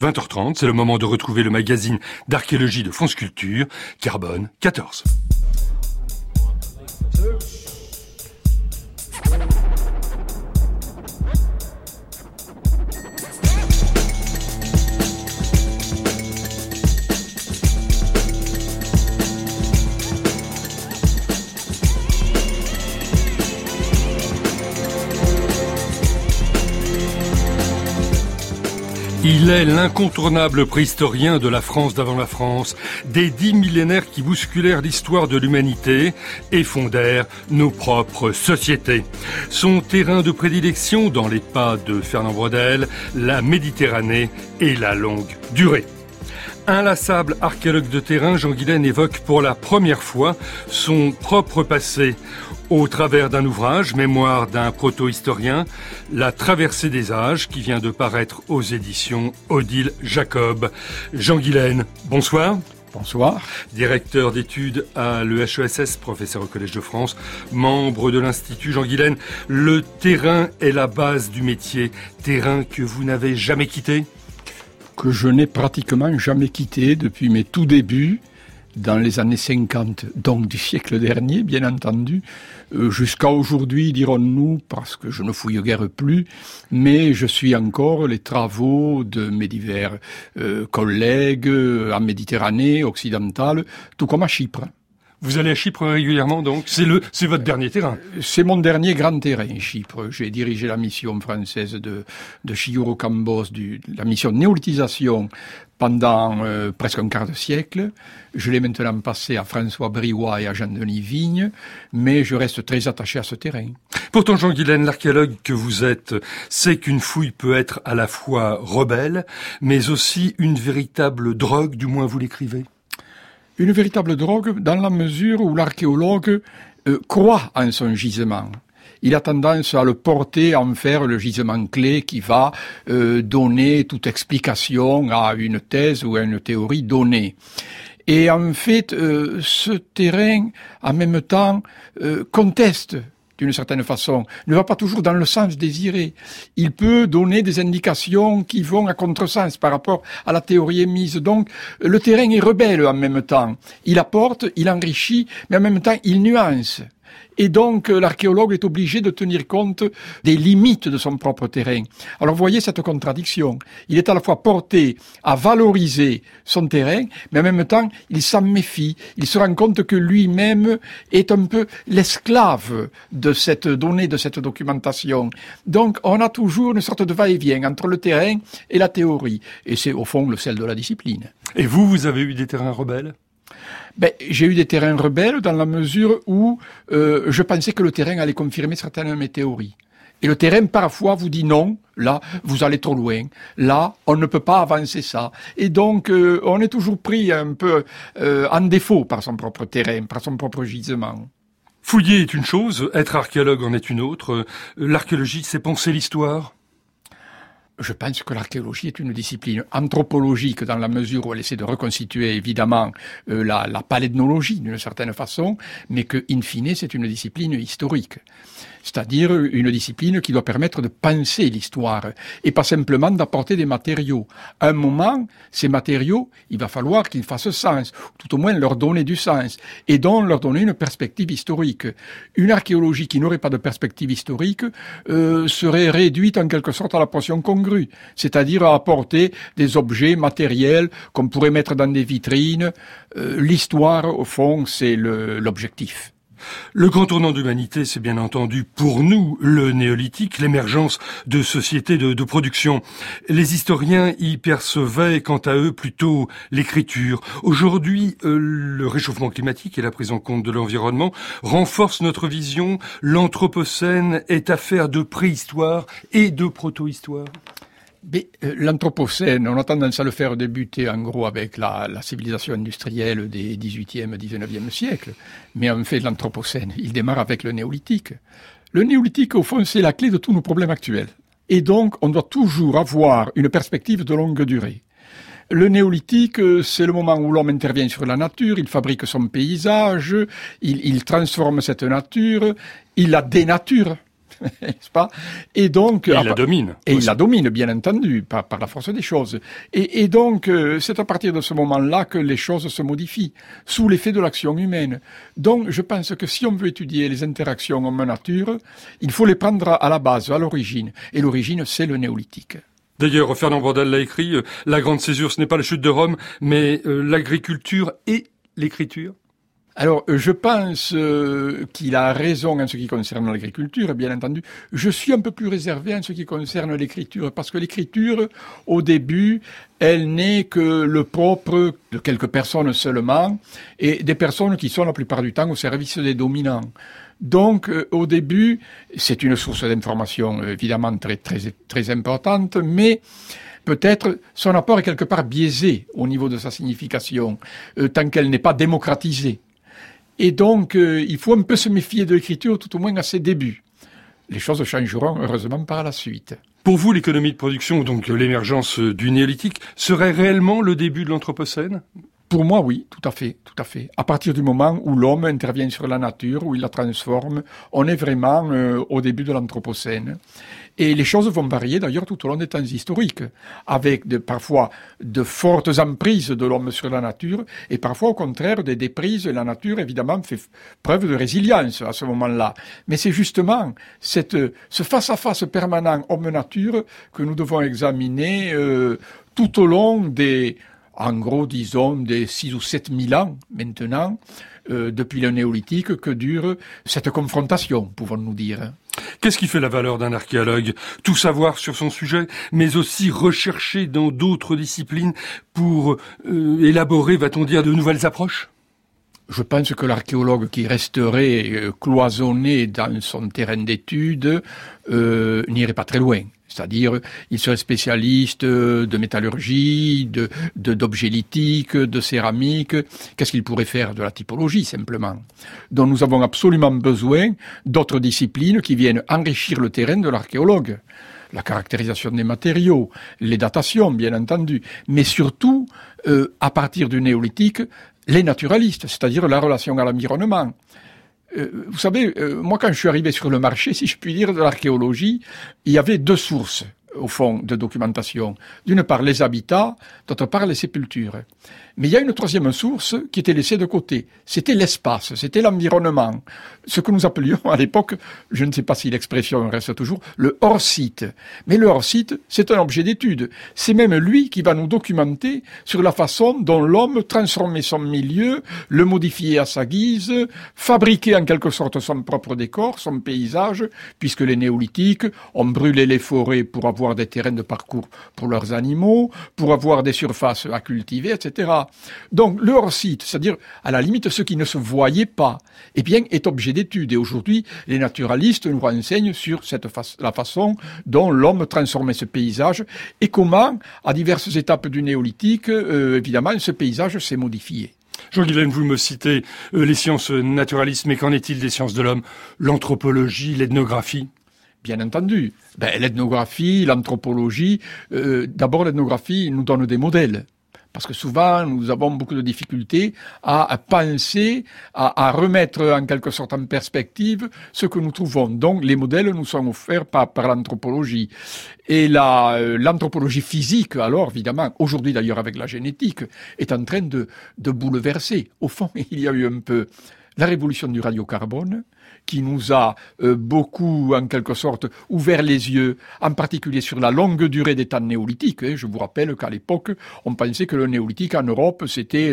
20h30, c'est le moment de retrouver le magazine d'archéologie de France Culture, Carbone 14. Il est l'incontournable préhistorien de la France d'avant la France, des 10 millénaires qui bousculèrent l'histoire de l'humanité et fondèrent nos propres sociétés. Son terrain de prédilection dans les pas de Fernand Braudel, la Méditerranée et la longue durée. Inlassable archéologue de terrain, Jean Guilaine évoque pour la première fois son propre passé au travers d'un ouvrage, Mémoire d'un proto-historien, La traversée des âges, qui vient de paraître aux éditions Odile Jacob. Jean Guilaine, bonsoir. Bonsoir. Directeur d'études à l'EHESS, professeur au Collège de France, membre de l'Institut Jean Guilaine. Le terrain est la base du métier, terrain que vous n'avez jamais quitté ? Que je n'ai pratiquement jamais quitté depuis mes tout débuts, dans les années 50, donc du siècle dernier, bien entendu, jusqu'à aujourd'hui, dirons-nous, parce que je ne fouille guère plus, mais je suis encore les travaux de mes divers collègues en Méditerranée occidentale, tout comme à Chypre. Vous allez à Chypre régulièrement, donc c'est votre dernier terrain. C'est mon dernier grand terrain, Chypre. J'ai dirigé la mission française de Chiyouro Cambos, la mission de néolithisation pendant presque un quart de siècle. Je l'ai maintenant passé à François Briouat et à Jean-Denis Vigne, mais je reste très attaché à ce terrain. Pourtant, Jean Guilaine, l'archéologue que vous êtes, sait qu'une fouille peut être à la fois rebelle, mais aussi une véritable drogue, du moins vous l'écrivez. Une véritable drogue dans la mesure où l'archéologue croit en son gisement. Il a tendance à le porter, à en faire le gisement clé qui va donner toute explication à une thèse ou à une théorie donnée. Et en fait, ce terrain, en même temps, conteste d'une certaine façon, ne va pas toujours dans le sens désiré. Il peut donner des indications qui vont à contresens par rapport à la théorie émise. Donc, le terrain est rebelle en même temps. Il apporte, il enrichit, mais en même temps, il nuance. Et donc, l'archéologue est obligé de tenir compte des limites de son propre terrain. Alors, vous voyez cette contradiction. Il est à la fois porté à valoriser son terrain, mais en même temps, il s'en méfie. Il se rend compte que lui-même est un peu l'esclave de cette donnée, de cette documentation. Donc, on a toujours une sorte de va-et-vient entre le terrain et la théorie. Et c'est, au fond, le sel de la discipline. Et vous avez eu des terrains rebelles ? J'ai eu des terrains rebelles dans la mesure où je pensais que le terrain allait confirmer certaines de mes théories. Et le terrain, parfois, vous dit non, là, vous allez trop loin. Là, on ne peut pas avancer ça. Et donc, on est toujours pris un peu en défaut par son propre terrain, par son propre gisement. Fouiller est une chose, être archéologue en est une autre. L'archéologie, c'est penser l'histoire. Je pense que l'archéologie est une discipline anthropologique dans la mesure où elle essaie de reconstituer évidemment la paléontologie d'une certaine façon, mais que, in fine, c'est une discipline historique. C'est-à-dire une discipline qui doit permettre de penser l'histoire et pas simplement d'apporter des matériaux. À un moment, ces matériaux, il va falloir qu'ils fassent sens, tout au moins leur donner du sens, et donc leur donner une perspective historique. Une archéologie qui n'aurait pas de perspective historique serait réduite en quelque sorte à la portion congrue, c'est-à-dire à apporter des objets matériels qu'on pourrait mettre dans des vitrines. L'histoire, au fond, c'est l'objectif. Le grand tournant d'humanité, c'est bien entendu pour nous le néolithique, l'émergence de sociétés de production. Les historiens y percevaient, quant à eux, plutôt l'écriture. Aujourd'hui, le réchauffement climatique et la prise en compte de l'environnement renforcent notre vision. L'Anthropocène est affaire de préhistoire et de proto-histoire. Mais l'Anthropocène, on a tendance à le faire débuter en gros avec la civilisation industrielle des 18e, 19e siècles. Mais en fait, l'Anthropocène, il démarre avec le néolithique. Le néolithique, au fond, c'est la clé de tous nos problèmes actuels. Et donc, on doit toujours avoir une perspective de longue durée. Le néolithique, c'est le moment où l'homme intervient sur la nature, il fabrique son paysage, il transforme cette nature, il la dénature. n'est-ce pas? Et donc, il la domine. Et il la domine, bien entendu, par la force des choses. Et donc, c'est à partir de ce moment-là que les choses se modifient, sous l'effet de l'action humaine. Donc, je pense que si on veut étudier les interactions homme-nature, il faut les prendre à la base, à l'origine. Et l'origine, c'est le néolithique. D'ailleurs, Fernand Braudel l'a écrit, la grande césure, ce n'est pas la chute de Rome, mais l'agriculture et l'écriture. Alors, je pense qu'il a raison en ce qui concerne l'agriculture, bien entendu. Je suis un peu plus réservé en ce qui concerne l'écriture, parce que l'écriture, au début, elle n'est que le propre de quelques personnes seulement, et des personnes qui sont la plupart du temps au service des dominants. Donc, au début, c'est une source d'information évidemment très importante, mais peut-être son apport est quelque part biaisé au niveau de sa signification, tant qu'elle n'est pas démocratisée. Et donc, il faut un peu se méfier de l'écriture, tout au moins à ses débuts. Les choses changeront heureusement par la suite. Pour vous, l'économie de production, donc l'émergence du néolithique, serait réellement le début de l'Anthropocène ? Pour moi, oui, tout à fait, tout à fait. À partir du moment où l'homme intervient sur la nature, où il la transforme, on est vraiment au début de l'Anthropocène. Et les choses vont varier d'ailleurs tout au long des temps historiques, avec parfois de fortes emprises de l'homme sur la nature, et parfois au contraire des déprises. La nature évidemment fait preuve de résilience à ce moment-là. Mais c'est justement ce face-à-face permanent homme-nature que nous devons examiner tout au long en gros, disons, des 6 ou 7 000 ans maintenant, depuis le néolithique, que dure cette confrontation, pouvons-nous dire. Qu'est-ce qui fait la valeur d'un archéologue ? Tout savoir sur son sujet, mais aussi rechercher dans d'autres disciplines pour élaborer, va-t-on dire, de nouvelles approches ? Je pense que l'archéologue qui resterait cloisonné dans son terrain d'étude n'irait pas très loin. C'est-à-dire, il serait spécialiste de métallurgie, d'objets lithiques, de céramique. Qu'est-ce qu'il pourrait faire? De la typologie, simplement. Donc nous avons absolument besoin d'autres disciplines qui viennent enrichir le terrain de l'archéologue. La caractérisation des matériaux, les datations, bien entendu, mais surtout, à partir du néolithique, les naturalistes, c'est-à-dire la relation à l'environnement. Vous savez, moi quand je suis arrivé sur le marché, si je puis dire, de l'archéologie, il y avait 2 sources, au fond, de documentation. D'une part, les habitats, d'autre part, les sépultures. Mais il y a une troisième source qui était laissée de côté. C'était l'espace, c'était l'environnement. Ce que nous appelions à l'époque, je ne sais pas si l'expression reste toujours, le hors-site. Mais le hors-site, c'est un objet d'étude. C'est même lui qui va nous documenter sur la façon dont l'homme transformait son milieu, le modifiait à sa guise, fabriquait en quelque sorte son propre décor, son paysage, puisque les néolithiques ont brûlé les forêts pour avoir des terrains de parcours pour leurs animaux, pour avoir des surfaces à cultiver, etc. Donc le hors-site, c'est-à-dire à la limite ce qui ne se voyait pas, eh bien est objet d'étude. Et aujourd'hui, les naturalistes nous renseignent sur la façon dont l'homme transformait ce paysage et comment, à diverses étapes du néolithique, évidemment, ce paysage s'est modifié. Jean-Guilaine, vous me citez les sciences naturalistes, mais qu'en est-il des sciences de l'homme ? L'anthropologie, l'ethnographie ? Bien entendu. L'ethnographie, l'anthropologie, d'abord l'ethnographie nous donne des modèles. Parce que souvent, nous avons beaucoup de difficultés à penser, à remettre en quelque sorte en perspective ce que nous trouvons. Donc, les modèles nous sont offerts par l'anthropologie. Et l'anthropologie physique, alors, évidemment, aujourd'hui d'ailleurs avec la génétique, est en train de bouleverser. Au fond, il y a eu un peu la révolution du radiocarbone, qui nous a beaucoup, en quelque sorte, ouvert les yeux, en particulier sur la longue durée des temps néolithiques. Je vous rappelle qu'à l'époque, on pensait que le néolithique en Europe, c'était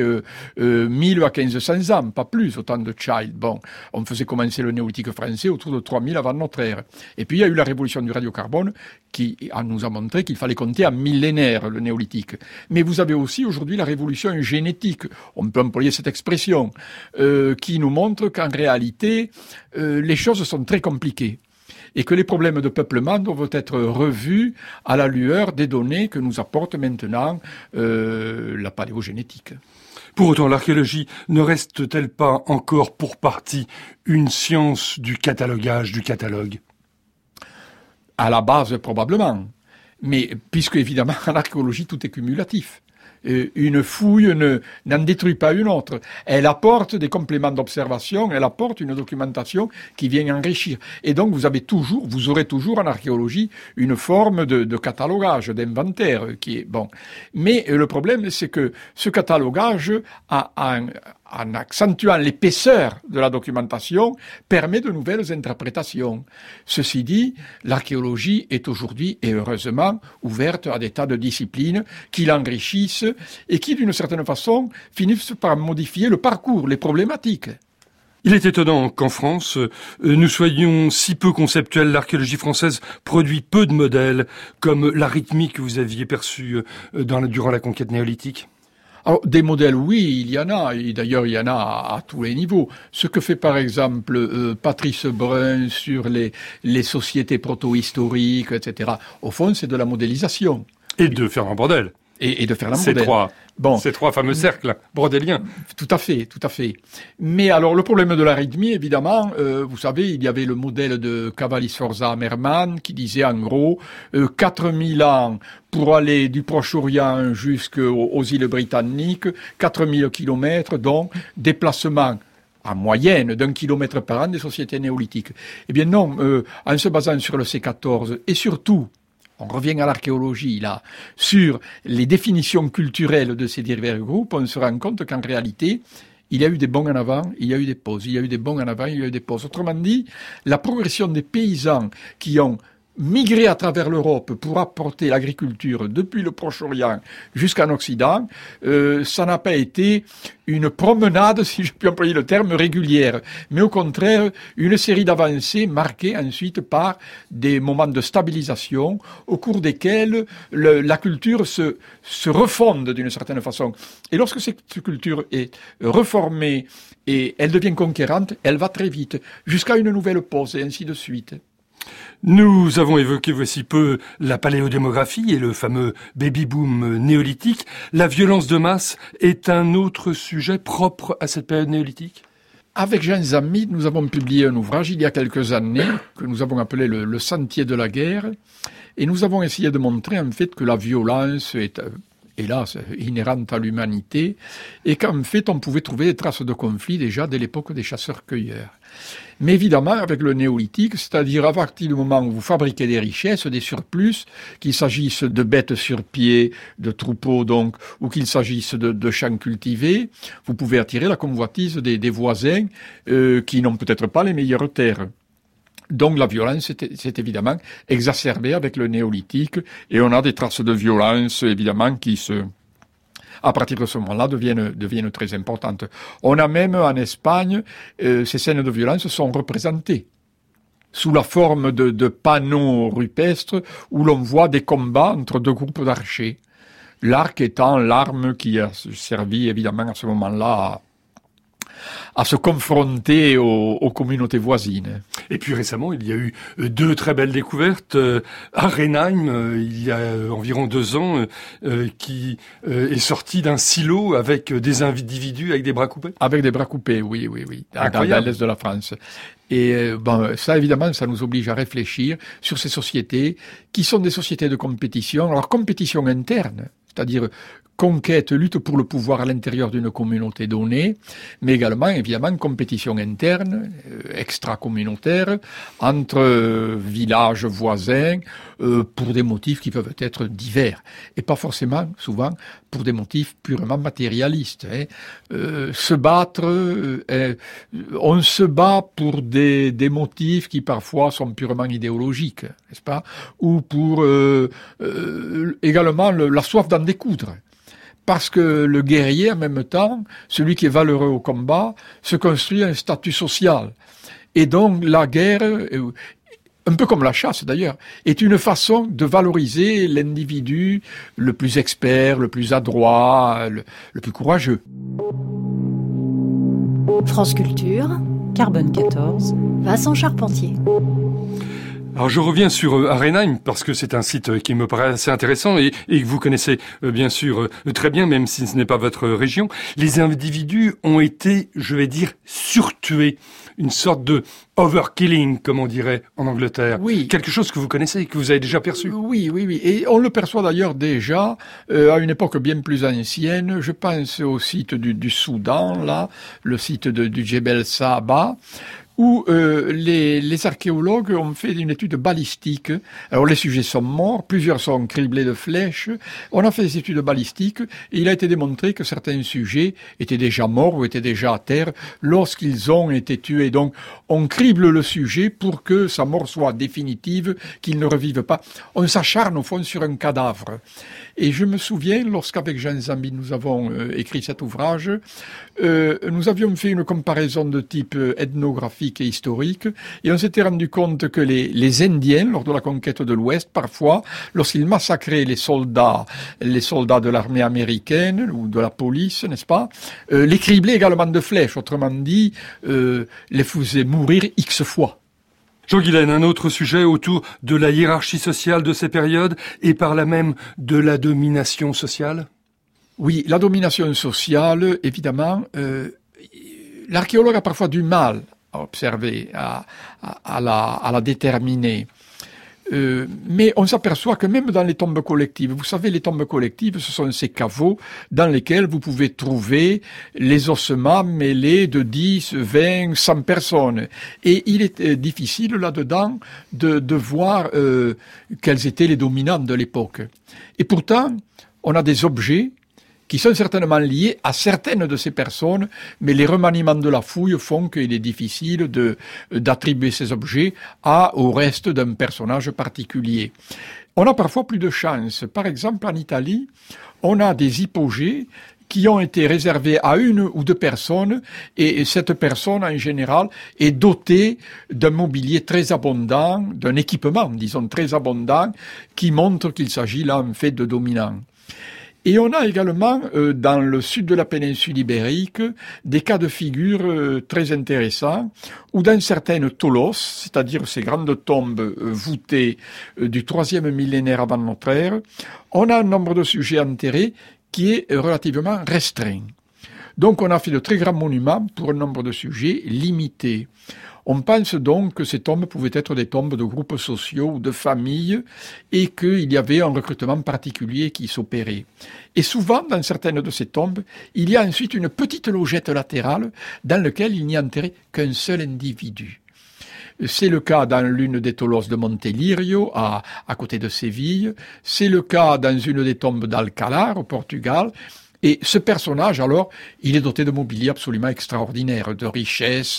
1000 à 1500 ans, pas plus, au temps de Child. Bon, on faisait commencer le néolithique français autour de 3000 avant notre ère. Et puis, il y a eu la révolution du radiocarbone, qui nous a montré qu'il fallait compter en millénaires, le néolithique. Mais vous avez aussi, aujourd'hui, la révolution génétique. On peut employer cette expression, qui nous montre qu'en réalité, les choses sont très compliquées et que les problèmes de peuplement doivent être revus à la lueur des données que nous apporte maintenant la paléogénétique. Pour autant, l'archéologie ne reste-t-elle pas encore pour partie une science du catalogage, du catalogue ? À la base, probablement. Mais puisque, évidemment, en archéologie, tout est cumulatif. Une fouille n'en détruit pas une autre. Elle apporte des compléments d'observation, elle apporte une documentation qui vient enrichir. Et donc vous aurez toujours en archéologie une forme de catalogage, d'inventaire qui est bon. Mais le problème, c'est que ce catalogage en accentuant l'épaisseur de la documentation, permet de nouvelles interprétations. Ceci dit, l'archéologie est aujourd'hui, et heureusement, ouverte à des tas de disciplines qui l'enrichissent et qui, d'une certaine façon, finissent par modifier le parcours, les problématiques. Il est étonnant qu'en France, nous soyons si peu conceptuels. L'archéologie française produit peu de modèles, comme la rythmique que vous aviez perçue durant la conquête néolithique. Alors, des modèles, oui, il y en a, et d'ailleurs il y en a à tous les niveaux. Ce que fait par exemple Patrice Brun sur les sociétés proto-historiques, etc., au fond c'est de la modélisation. Et de faire un bordel. Et de faire un modèle. Ces trois fameux cercles brodéliens. Tout à fait. Mais alors, le problème de l'arythmie, évidemment, vous savez, il y avait le modèle de Cavalli-Sforza-Merman qui disait en gros 4000 ans pour aller du Proche-Orient jusqu'aux îles britanniques, 4000 kilomètres, donc déplacement en moyenne d'1 kilomètre par an des sociétés néolithiques. Eh bien non, en se basant sur le C14 et surtout, on revient à l'archéologie, là, sur les définitions culturelles de ces divers groupes, on se rend compte qu'en réalité, il y a eu des bons en avant, il y a eu des pauses, il y a eu des bons en avant, il y a eu des pauses. Autrement dit, la progression des paysans qui ont migré à travers l'Europe pour apporter l'agriculture depuis le Proche-Orient jusqu'en Occident, ça n'a pas été une promenade, si je puis employer le terme, régulière, mais au contraire, une série d'avancées marquées ensuite par des moments de stabilisation au cours desquels la culture se refonde d'une certaine façon. Et lorsque cette culture est reformée et elle devient conquérante, elle va très vite, jusqu'à une nouvelle pause et ainsi de suite. Nous avons évoqué voici peu la paléodémographie et le fameux baby-boom néolithique. La violence de masse est un autre sujet propre à cette période néolithique ? Avec Jean Zammit, nous avons publié un ouvrage il y a quelques années que nous avons appelé le Sentier de la guerre, et nous avons essayé de montrer en fait que la violence est hélas, inhérente à l'humanité, et qu'en fait, on pouvait trouver des traces de conflits déjà dès l'époque des chasseurs-cueilleurs. Mais évidemment, avec le néolithique, c'est-à-dire à partir du moment où vous fabriquez des richesses, des surplus, qu'il s'agisse de bêtes sur pied, de troupeaux donc, ou qu'il s'agisse de champs cultivés, vous pouvez attirer la convoitise des voisins qui n'ont peut-être pas les meilleures terres. Donc la violence c'est évidemment exacerbée avec le néolithique, et on a des traces de violence évidemment qui à partir de ce moment-là deviennent très importantes. On a même en Espagne, ces scènes de violence sont représentées sous la forme de panneaux rupestres où l'on voit des combats entre deux groupes d'archers. L'arc étant l'arme qui a servi évidemment à ce moment-là à se confronter aux communautés voisines. Et puis récemment, il y a eu deux très belles découvertes. À Rhenheim, il y a environ 2 ans, qui est sorti d'un silo avec des individus avec des bras coupés. Avec des bras coupés, oui. Dans l'est de la France. Et ça, évidemment, ça nous oblige à réfléchir sur ces sociétés qui sont des sociétés de compétition. Alors, compétition interne, c'est-à-dire conquête, lutte pour le pouvoir à l'intérieur d'une communauté donnée, mais également, évidemment, compétition interne, extra-communautaire, entre villages voisins, pour des motifs qui peuvent être divers, et pas forcément, souvent, pour des motifs purement matérialistes. Se battre, on se bat pour des motifs qui parfois sont purement idéologiques, n'est-ce pas, ou pour également la soif d'en découdre. Parce que le guerrier, en même temps, celui qui est valeureux au combat, se construit un statut social. Et donc, la guerre, un peu comme la chasse d'ailleurs, est une façon de valoriser l'individu le plus expert, le plus adroit, le plus courageux. France Culture, Carbone 14, Vincent Charpentier. Alors je reviens sur Arenheim parce que c'est un site qui me paraît assez intéressant et que vous connaissez bien sûr très bien, même si ce n'est pas votre région. Les individus ont été, je vais dire, surtués. Une sorte de overkilling, comme on dirait en Angleterre. Oui. Quelque chose que vous connaissez, que vous avez déjà perçu. Oui. Et on le perçoit d'ailleurs déjà à une époque bien plus ancienne. Je pense au site du Soudan, là, le site du Djebel Saba, où les archéologues ont fait une étude balistique. Alors les sujets sont morts, plusieurs sont criblés de flèches. On a fait des études balistiques et il a été démontré que certains sujets étaient déjà morts ou étaient déjà à terre lorsqu'ils ont été tués. Donc on crible le sujet pour que sa mort soit définitive, qu'il ne revive pas. On s'acharne au fond sur un cadavre. Et je me souviens, lorsqu'avec Jean Zambi nous avons écrit cet ouvrage, nous avions fait une comparaison de type ethnographique et historique, et on s'était rendu compte que les Indiens, lors de la conquête de l'Ouest, parfois, lorsqu'ils massacraient les soldats de l'armée américaine ou de la police, n'est-ce pas, les criblaient également de flèches, autrement dit, les faisaient mourir X fois. Jean Guilaine, un autre sujet autour de la hiérarchie sociale de ces périodes et par là même de la domination sociale. Oui, la domination sociale, évidemment, l'archéologue a parfois du mal à observer, à la déterminer. Mais on s'aperçoit que même dans les tombes collectives, vous savez, les tombes collectives, ce sont ces caveaux dans lesquels vous pouvez trouver les ossements mêlés de 10, 20, 100 personnes. Et il est difficile là-dedans de voir quels étaient les dominants de l'époque. Et pourtant, on a des objets qui sont certainement liés à certaines de ces personnes, mais les remaniements de la fouille font qu'il est difficile d'attribuer ces objets au reste d'un personnage particulier. On a parfois plus de chance. Par exemple, en Italie, on a des hypogées qui ont été réservés à une ou deux personnes, et cette personne, en général, est dotée d'un mobilier très abondant, d'un équipement, disons, très abondant, qui montre qu'il s'agit là, en fait, de dominants. Et on a également, dans le sud de la péninsule ibérique, des cas de figure très intéressants, où dans certaines tolos, c'est-à-dire ces grandes tombes voûtées du 3e millénaire avant notre ère, on a un nombre de sujets enterrés qui est relativement restreint. Donc on a fait de très grands monuments pour un nombre de sujets limité. On pense donc que ces tombes pouvaient être des tombes de groupes sociaux ou de familles et qu'il y avait un recrutement particulier qui s'opérait. Et souvent, dans certaines de ces tombes, il y a ensuite une petite logette latérale dans laquelle il n'y a enterré qu'un seul individu. C'est le cas dans l'une des tolos de Montelirio, à côté de Séville. C'est le cas dans une des tombes d'Alcalar, au Portugal. Et ce personnage, alors, il est doté de mobilier absolument extraordinaire, de richesse,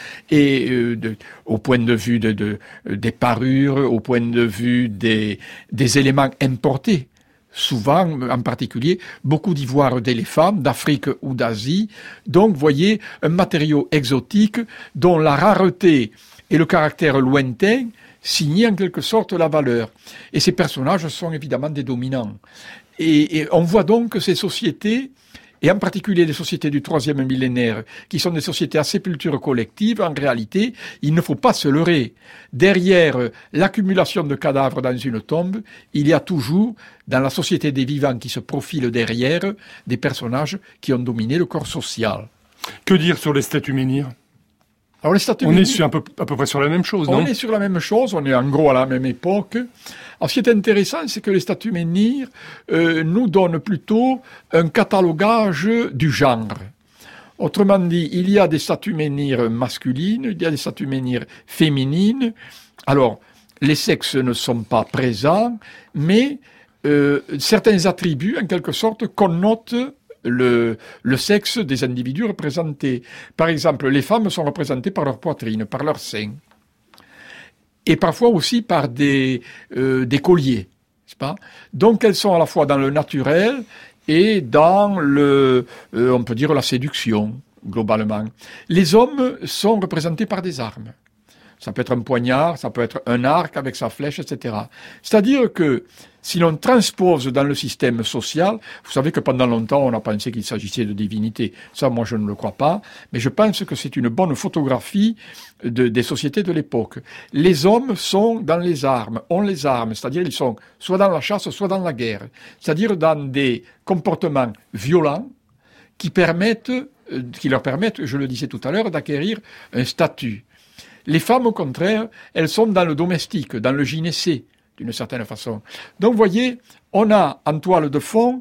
au point de vue des parures, au point de vue des éléments importés. Souvent, en particulier, beaucoup d'ivoire d'éléphant, d'Afrique ou d'Asie. Donc, vous voyez, un matériau exotique dont la rareté et le caractère lointain signent en quelque sorte la valeur. Et ces personnages sont évidemment des dominants. Et on voit donc que ces sociétés, et en particulier les sociétés du 3e millénaire, qui sont des sociétés à sépulture collective, en réalité, il ne faut pas se leurrer. Derrière l'accumulation de cadavres dans une tombe, il y a toujours, dans la société des vivants qui se profile derrière, des personnages qui ont dominé le corps social. Que dire sur les statues menhirs ? Alors les statues menhirs, est à peu près sur la même chose, non ? On est sur la même chose, on est en gros à la même époque. Alors, ce qui est intéressant, c'est que les statues menhirs nous donnent plutôt un catalogage du genre. Autrement dit, il y a des statues menhirs masculines, il y a des statues menhirs féminines. Alors, les sexes ne sont pas présents, mais certains attributs, en quelque sorte, connotent le sexe des individus représentés. Par exemple, les femmes sont représentées par leur poitrine, par leur sein. Et parfois aussi par des colliers, n'est-ce pas ? Donc elles sont à la fois dans le naturel et dans on peut dire la séduction, globalement. Les hommes sont représentés par des armes. ça peut être un poignard, ça peut être un arc avec sa flèche, etc. C'est-à-dire que si l'on transpose dans le système social, vous savez que pendant longtemps, on a pensé qu'il s'agissait de divinités. Ça, moi, je ne le crois pas, mais je pense que c'est une bonne photographie des sociétés de l'époque. Les hommes sont dans les armes, ont les armes, c'est-à-dire ils sont soit dans la chasse, soit dans la guerre, c'est-à-dire dans des comportements violents qui leur permettent, je le disais tout à l'heure, d'acquérir un statut. Les femmes, au contraire, elles sont dans le domestique, dans le gynécée, d'une certaine façon. Donc, vous voyez, on a en toile de fond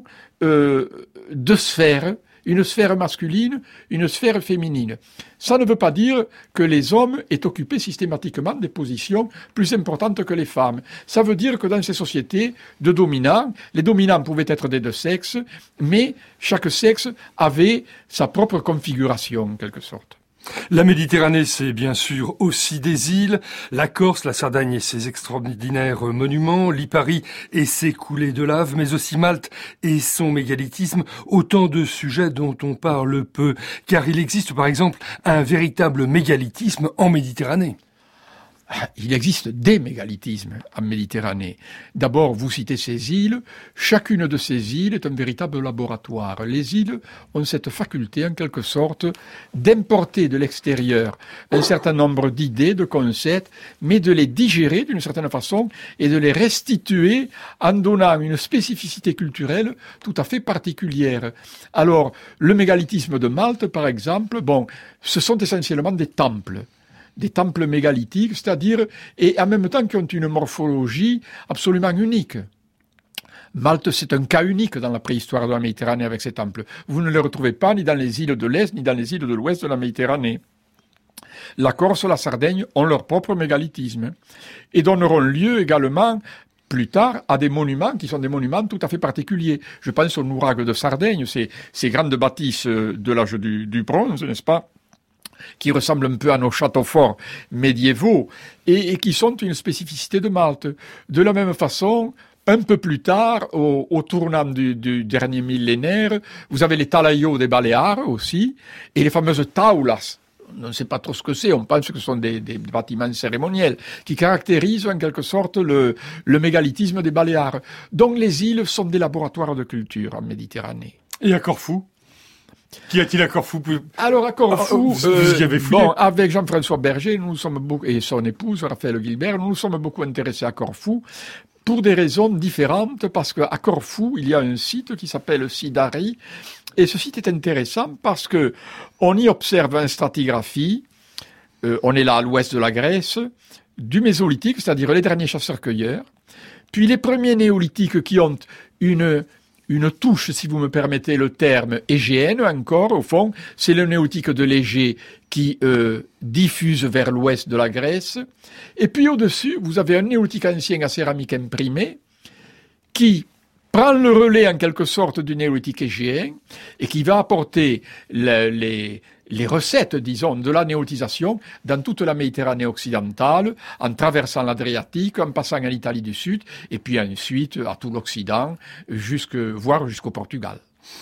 deux sphères, une sphère masculine, une sphère féminine. Ça ne veut pas dire que les hommes aient occupé systématiquement des positions plus importantes que les femmes. Ça veut dire que dans ces sociétés de dominants, les dominants pouvaient être des deux sexes, mais chaque sexe avait sa propre configuration, en quelque sorte. La Méditerranée, c'est bien sûr aussi des îles, la Corse, la Sardaigne et ses extraordinaires monuments, Lipari et ses coulées de lave, mais aussi Malte et son mégalithisme, autant de sujets dont on parle peu, car il existe par exemple un véritable mégalithisme en Méditerranée. Il existe des mégalithismes en Méditerranée. D'abord, vous citez ces îles. Chacune de ces îles est un véritable laboratoire. Les îles ont cette faculté, en quelque sorte, d'importer de l'extérieur un certain nombre d'idées, de concepts, mais de les digérer d'une certaine façon et de les restituer en donnant une spécificité culturelle tout à fait particulière. Alors, le mégalithisme de Malte, par exemple, ce sont essentiellement des temples mégalithiques, c'est-à-dire, et en même temps qui ont une morphologie absolument unique. Malte, c'est un cas unique dans la préhistoire de la Méditerranée avec ces temples. Vous ne les retrouvez pas ni dans les îles de l'Est, ni dans les îles de l'Ouest de la Méditerranée. La Corse, la Sardaigne ont leur propre mégalithisme et donneront lieu également plus tard à des monuments qui sont des monuments tout à fait particuliers. Je pense au Nourag de Sardaigne, ces grandes bâtisses de l'âge du bronze, n'est-ce pas, qui ressemblent un peu à nos châteaux forts médiévaux et qui sont une spécificité de Malte. De la même façon, un peu plus tard, au tournant du dernier millénaire, vous avez les talayos des Baléares aussi, et les fameuses taulas. On ne sait pas trop ce que c'est, on pense que ce sont des bâtiments cérémoniels qui caractérisent en quelque sorte le mégalithisme des Baléares. Donc les îles sont des laboratoires de culture en Méditerranée. Et à Corfou ? Qu'y a-t-il à Corfou ? Alors à Corfou, vous y avez fouillé. avec Jean-François Berger, et son épouse Raphaël Guilbert, nous nous sommes beaucoup intéressés à Corfou pour des raisons différentes, parce qu'à Corfou, il y a un site qui s'appelle Sidari, et ce site est intéressant parce que on y observe une stratigraphie, on est là à l'ouest de la Grèce, du Mésolithique, c'est-à-dire les derniers chasseurs-cueilleurs, puis les premiers néolithiques qui ont une touche, si vous me permettez le terme, égéenne encore, au fond, c'est le néolithique de l'Égée qui diffuse vers l'ouest de la Grèce. Et puis au-dessus, vous avez un néolithique ancien à céramique imprimée qui prend le relais en quelque sorte du néolithique égéen et qui va apporter les recettes, disons, de la néolithisation dans toute la Méditerranée occidentale, en traversant l'Adriatique, en passant en Italie du Sud, et puis ensuite à tout l'Occident, voire jusqu'au Portugal.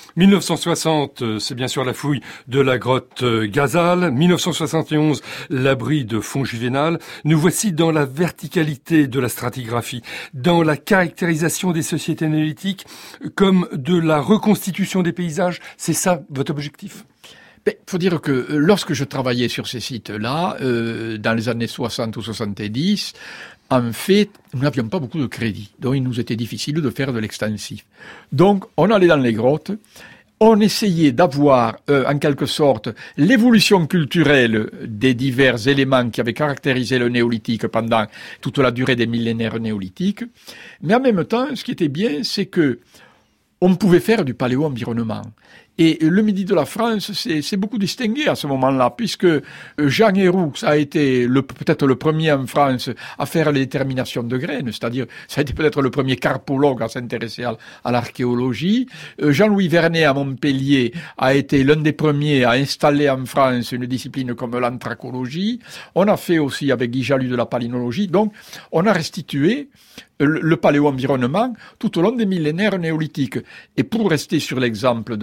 1960, c'est bien sûr la fouille de la grotte Gazale. 1971, l'abri de Fonjuvénal. Nous voici dans la verticalité de la stratigraphie, dans la caractérisation des sociétés néolithiques, comme de la reconstitution des paysages. C'est ça votre objectif ? Il faut dire que lorsque je travaillais sur ces sites-là, dans les années 60 ou 70, en fait, nous n'avions pas beaucoup de crédit, donc il nous était difficile de faire de l'extensif. Donc, on allait dans les grottes, on essayait d'avoir, en quelque sorte, l'évolution culturelle des divers éléments qui avaient caractérisé le néolithique pendant toute la durée des millénaires néolithiques, mais en même temps, ce qui était bien, c'est que on pouvait faire du paléo-environnement. Et le Midi de la France s'est beaucoup distingué à ce moment-là, puisque Jean Héroux a été peut-être le premier en France à faire les déterminations de graines, c'est-à-dire ça a été peut-être le premier carpologue à s'intéresser à l'archéologie. Jean-Louis Vernet à Montpellier a été l'un des premiers à installer en France une discipline comme l'anthracologie. On a fait aussi avec Guy Jalut de la palynologie. Donc on a restitué le paléo-environnement tout au long des millénaires néolithiques. Et pour rester sur l'exemple de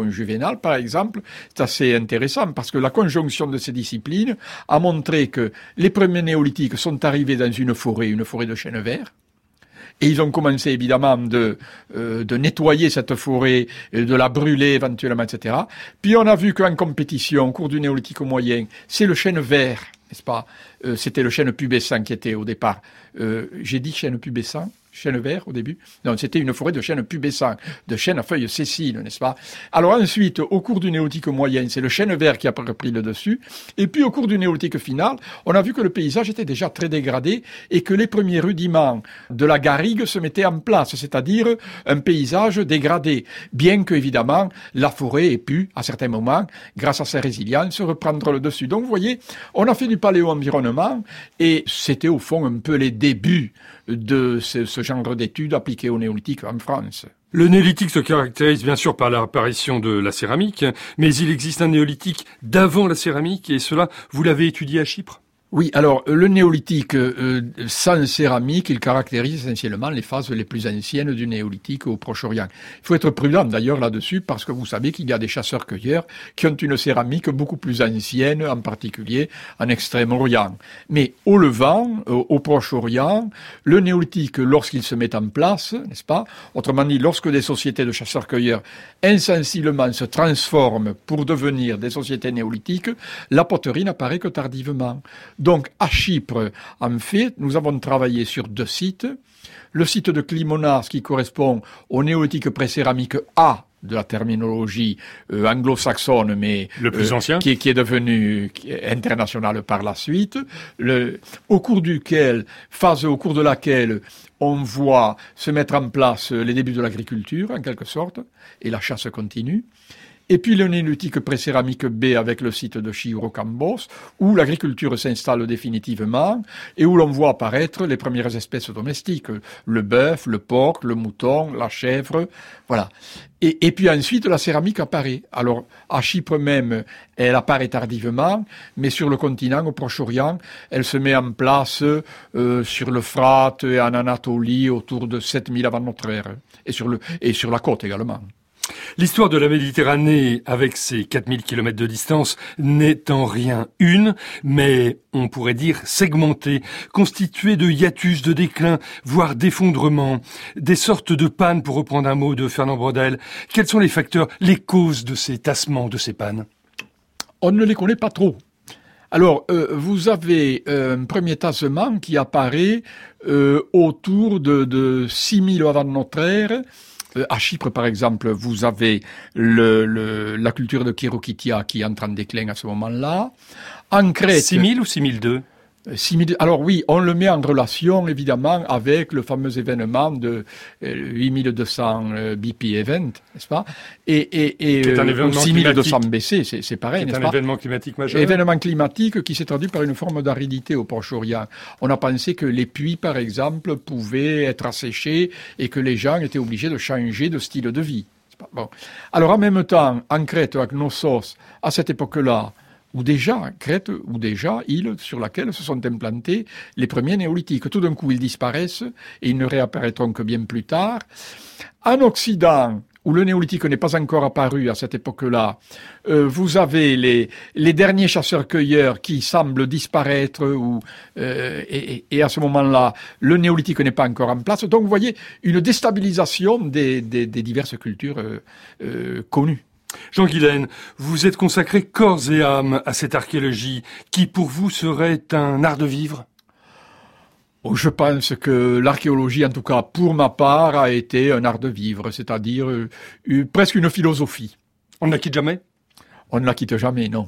Platon et Juvénal, par exemple, c'est assez intéressant parce que la conjonction de ces disciplines a montré que les premiers néolithiques sont arrivés dans une forêt de chênes verts. Et ils ont commencé évidemment de nettoyer cette forêt, de la brûler éventuellement, etc. Puis on a vu qu'en compétition, au cours du néolithique moyen, c'est le chêne vert, n'est-ce pas? C'était le chêne pubescent qui était au départ. J'ai dit chêne pubescent? Chêne vert au début? Non, c'était une forêt de chêne pubescent, de chêne à feuilles sessiles, n'est-ce pas? Alors ensuite, au cours du néolithique moyen, c'est le chêne vert qui a repris le dessus. Et puis au cours du néolithique final, on a vu que le paysage était déjà très dégradé et que les premiers rudiments de la garrigue se mettaient en place, c'est-à-dire un paysage dégradé. Bien que, évidemment, la forêt ait pu, à certains moments, grâce à sa résilience, reprendre le dessus. Donc vous voyez, on a fait du paléo-environnement et c'était au fond un peu les débuts de ce genre d'études appliquées au néolithique en France. Le néolithique se caractérise bien sûr par l'apparition de la céramique, mais il existe un néolithique d'avant la céramique, et cela, vous l'avez étudié à Chypre ? Oui, alors le néolithique sans céramique, il caractérise essentiellement les phases les plus anciennes du néolithique au Proche-Orient. Il faut être prudent d'ailleurs là-dessus parce que vous savez qu'il y a des chasseurs-cueilleurs qui ont une céramique beaucoup plus ancienne, en particulier en Extrême-Orient. Mais au Levant, au Proche-Orient, le néolithique, lorsqu'il se met en place, n'est-ce pas? Autrement dit, lorsque des sociétés de chasseurs-cueilleurs insensiblement se transforment pour devenir des sociétés néolithiques, la poterie n'apparaît que tardivement. Donc, à Chypre, en fait, nous avons travaillé sur 2 sites. Le site de Klimonas, qui correspond au néolithique pré-céramique A, de la terminologie anglo-saxonne, mais le plus ancien, qui est devenu international par la suite, au cours de laquelle on voit se mettre en place les débuts de l'agriculture, en quelque sorte, et la chasse continue. Et puis le néolithique pré-céramique B avec le site de Chiurocambos, où l'agriculture s'installe définitivement et où l'on voit apparaître les premières espèces domestiques, le bœuf, le porc, le mouton, la chèvre, voilà. Et puis ensuite la céramique apparaît. Alors à Chypre même, elle apparaît tardivement, mais sur le continent, au Proche-Orient, elle se met en place sur l'Euphrate et en Anatolie autour de 7000 avant notre ère, et sur la côte également. L'histoire de la Méditerranée, avec ses 4000 km de distance, n'est en rien une, mais on pourrait dire segmentée, constituée de hiatus, de déclin, voire d'effondrement, des sortes de pannes, pour reprendre un mot de Fernand Braudel. Quels sont les facteurs, les causes de ces tassements, de ces pannes? On ne les connaît pas trop. Alors, vous avez un premier tassement qui apparaît autour de 6000 avant notre ère. À Chypre, par exemple, vous avez la culture de Chirokitia qui entre en déclin à ce moment-là. En Crète... 6000 ou 6002 alors oui, on le met en relation évidemment avec le fameux événement de 8200 BP event, n'est-ce pas? Et 6200 BC, c'est pareil, n'est-ce pas? C'est un événement climatique majeur. Événement climatique qui s'est traduit par une forme d'aridité au Proche-Orient. On a pensé que les puits, par exemple, pouvaient être asséchés et que les gens étaient obligés de changer de style de vie. Bon. Alors en même temps, en Crète, à Knossos, à cette époque-là, ou déjà île sur laquelle se sont implantés les premiers néolithiques. Tout d'un coup, ils disparaissent et ils ne réapparaîtront que bien plus tard. En Occident, où le néolithique n'est pas encore apparu à cette époque-là, vous avez les derniers chasseurs-cueilleurs qui semblent disparaître, et à ce moment-là, le néolithique n'est pas encore en place. Donc, vous voyez une déstabilisation des diverses cultures connues. Jean Guilaine, vous êtes consacré corps et âme à cette archéologie qui, pour vous, serait un art de vivre? Je pense que l'archéologie, en tout cas pour ma part, a été un art de vivre, c'est-à-dire presque une philosophie. On ne la quitte jamais? On ne la quitte jamais, non.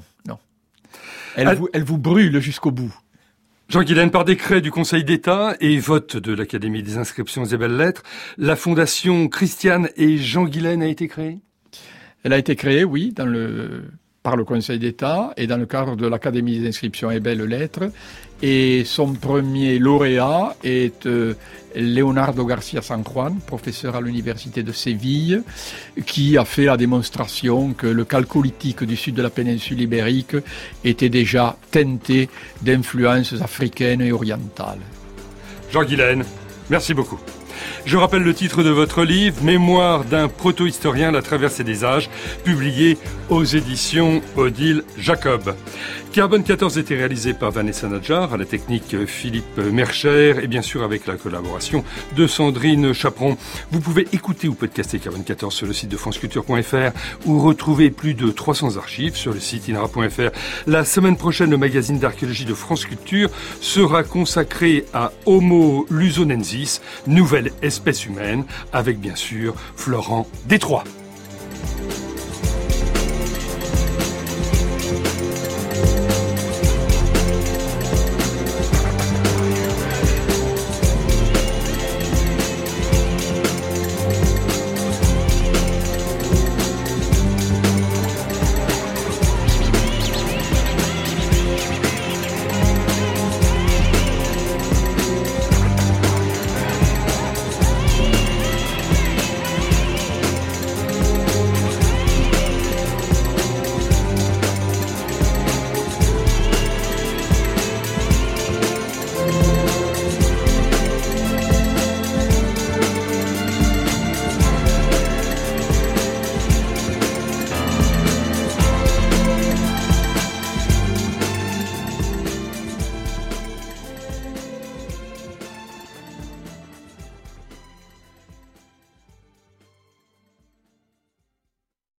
Elle vous brûle jusqu'au bout. Jean Guilaine, par décret du Conseil d'État et vote de l'Académie des inscriptions et belles-lettres, la fondation Christiane et Jean Guilaine a été créée? Elle a été créée, oui, par le Conseil d'État et dans le cadre de l'Académie des inscriptions et belles-lettres. Et son premier lauréat est Leonardo Garcia San Juan, professeur à l'Université de Séville, qui a fait la démonstration que le chalcolithique du sud de la péninsule ibérique était déjà teinté d'influences africaines et orientales. Jean Guilaine, merci beaucoup. Je rappelle le titre de votre livre, Mémoire d'un proto-historien, la traversée des âges, publié aux éditions Odile Jacob. Carbone 14 était réalisé par Vanessa Nadjar, à la technique Philippe Mercher et bien sûr avec la collaboration de Sandrine Chaperon. Vous pouvez écouter ou podcaster Carbone 14 sur le site de franceculture.fr ou retrouver plus de 300 archives sur le site inara.fr. La semaine prochaine, le magazine d'archéologie de France Culture sera consacré à Homo luzonensis, nouvelle espèce humaine, avec bien sûr Florent Détroit.